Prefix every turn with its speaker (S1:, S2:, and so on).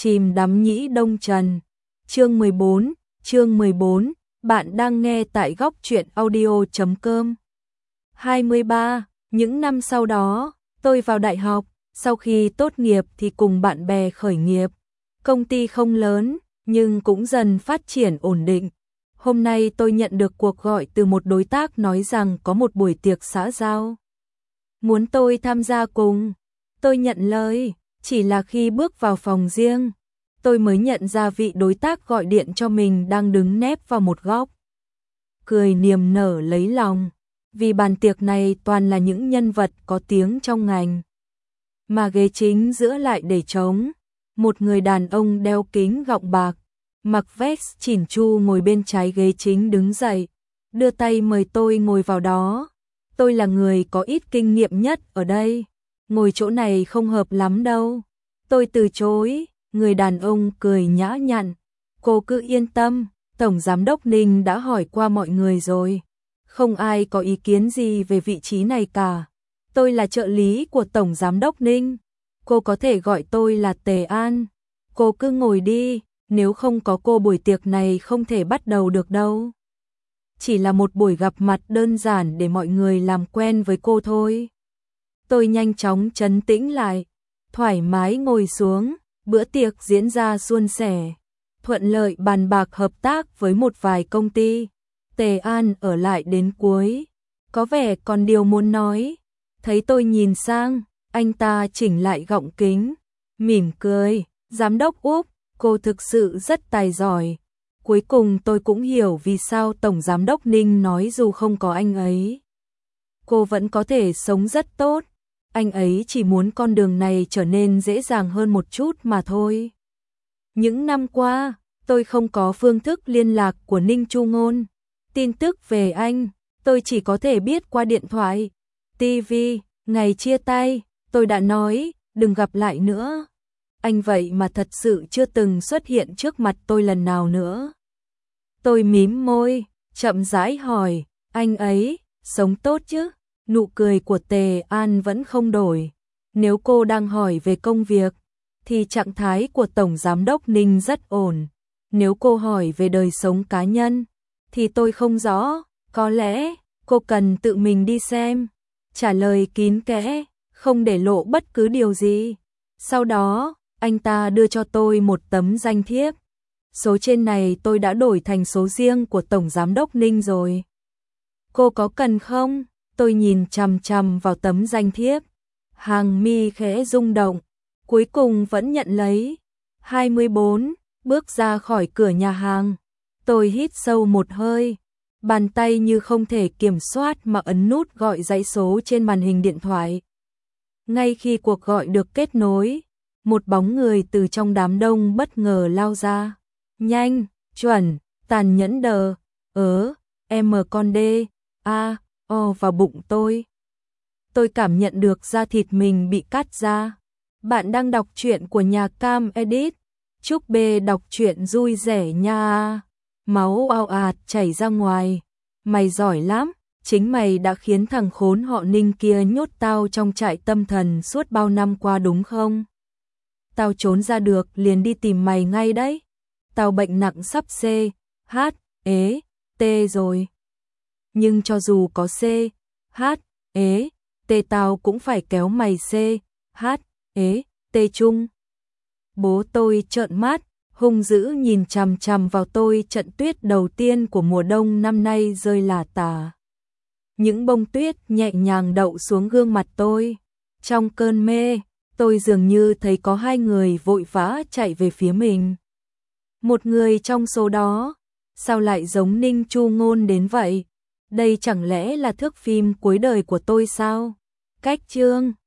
S1: chìm đắm nhĩ đông trần. Chương 14, bạn đang nghe tại góc truyện audio.com. 23. Những năm sau đó, tôi vào đại học, sau khi tốt nghiệp thì cùng bạn bè khởi nghiệp. Công ty không lớn, nhưng cũng dần phát triển ổn định. Hôm nay tôi nhận được cuộc gọi từ một đối tác nói rằng có một buổi tiệc xã giao. Muốn tôi tham gia cùng. Tôi nhận lời, chỉ là khi bước vào phòng riêng, tôi mới nhận ra vị đối tác gọi điện cho mình đang đứng nép vào một góc. Cười niềm nở lấy lòng, vì bàn tiệc này toàn là những nhân vật có tiếng trong ngành. Mà ghế chính giữa lại để trống, một người đàn ông đeo kính gọng bạc, mặc vest chỉn chu ngồi bên trái ghế chính đứng dậy, đưa tay mời tôi ngồi vào đó. Tôi là người có ít kinh nghiệm nhất ở đây, ngồi chỗ này không hợp lắm đâu. Tôi từ chối, người đàn ông cười nhã nhặn. Cô cứ yên tâm, Tổng Giám đốc Ninh đã hỏi qua mọi người rồi. Không ai có ý kiến gì về vị trí này cả. Tôi là trợ lý của Tổng Giám đốc Ninh. Cô có thể gọi tôi là Tề An. Cô cứ ngồi đi, nếu không có cô buổi tiệc này không thể bắt đầu được đâu. Chỉ là một buổi gặp mặt đơn giản để mọi người làm quen với cô thôi. Tôi nhanh chóng trấn tĩnh lại, thoải mái ngồi xuống, bữa tiệc diễn ra suôn sẻ, thuận lợi bàn bạc hợp tác với một vài công ty. Tề An ở lại đến cuối, có vẻ còn điều muốn nói. Thấy tôi nhìn sang, anh ta chỉnh lại gọng kính, mỉm cười, Giám đốc Úc, cô thực sự rất tài giỏi. Cuối cùng tôi cũng hiểu vì sao Tổng Giám đốc Ninh nói dù không có anh ấy, cô vẫn có thể sống rất tốt. Anh ấy chỉ muốn con đường này trở nên dễ dàng hơn một chút mà thôi. Những năm qua, tôi không có phương thức liên lạc của Ninh Chu Ngôn. Tin tức về anh, tôi chỉ có thể biết qua điện thoại, TV. Ngày chia tay, tôi đã nói, đừng gặp lại nữa. Anh vậy mà thật sự chưa từng xuất hiện trước mặt tôi lần nào nữa. Tôi mím môi, chậm rãi hỏi, anh ấy, sống tốt chứ? Nụ cười của Tề An vẫn không đổi. Nếu cô đang hỏi về công việc, thì trạng thái của Tổng Giám đốc Ninh rất ổn. Nếu cô hỏi về đời sống cá nhân, thì tôi không rõ, có lẽ cô cần tự mình đi xem. Trả lời kín kẽ, không để lộ bất cứ điều gì. Sau đó, anh ta đưa cho tôi một tấm danh thiếp. Số trên này tôi đã đổi thành số riêng của Tổng Giám đốc Ninh rồi. Cô có cần không? Tôi nhìn chằm chằm vào tấm danh thiếp. Hàng mi khẽ rung động, cuối cùng vẫn nhận lấy. 24, bước ra khỏi cửa nhà hàng. Tôi hít sâu một hơi. Bàn tay như không thể kiểm soát mà ấn nút gọi dãy số trên màn hình điện thoại. Ngay khi cuộc gọi được kết nối, một bóng người từ trong đám đông bất ngờ lao ra. Nhanh, chuẩn, tàn nhẫn đờ, con đê, a, o vào bụng tôi. Tôi cảm nhận được da thịt mình bị cắt ra. Bạn đang đọc truyện của nhà Cam Edit. Chúc B đọc truyện vui vẻ nha. Máu ao ạt chảy ra ngoài. Mày giỏi lắm, chính mày đã khiến thằng khốn họ Ninh kia nhốt tao trong trại tâm thần suốt bao năm qua đúng không? Tao trốn ra được liền đi tìm mày ngay đấy. Tao bệnh nặng sắp C, H, ế, T rồi. Nhưng cho dù có C, H, ế, T tao cũng phải kéo mày C, H, ế, T chung. Bố tôi trợn mắt, hung dữ nhìn chằm chằm vào tôi. Trận tuyết đầu tiên của mùa đông năm nay rơi lả tả. Những bông tuyết nhẹ nhàng đậu xuống gương mặt tôi. Trong cơn mê, tôi dường như thấy có hai người vội vã chạy về phía mình. Một người trong số đó, sao lại giống Ninh Chu Ngôn đến vậy? Đây chẳng lẽ là thước phim cuối đời của tôi sao? Cách chương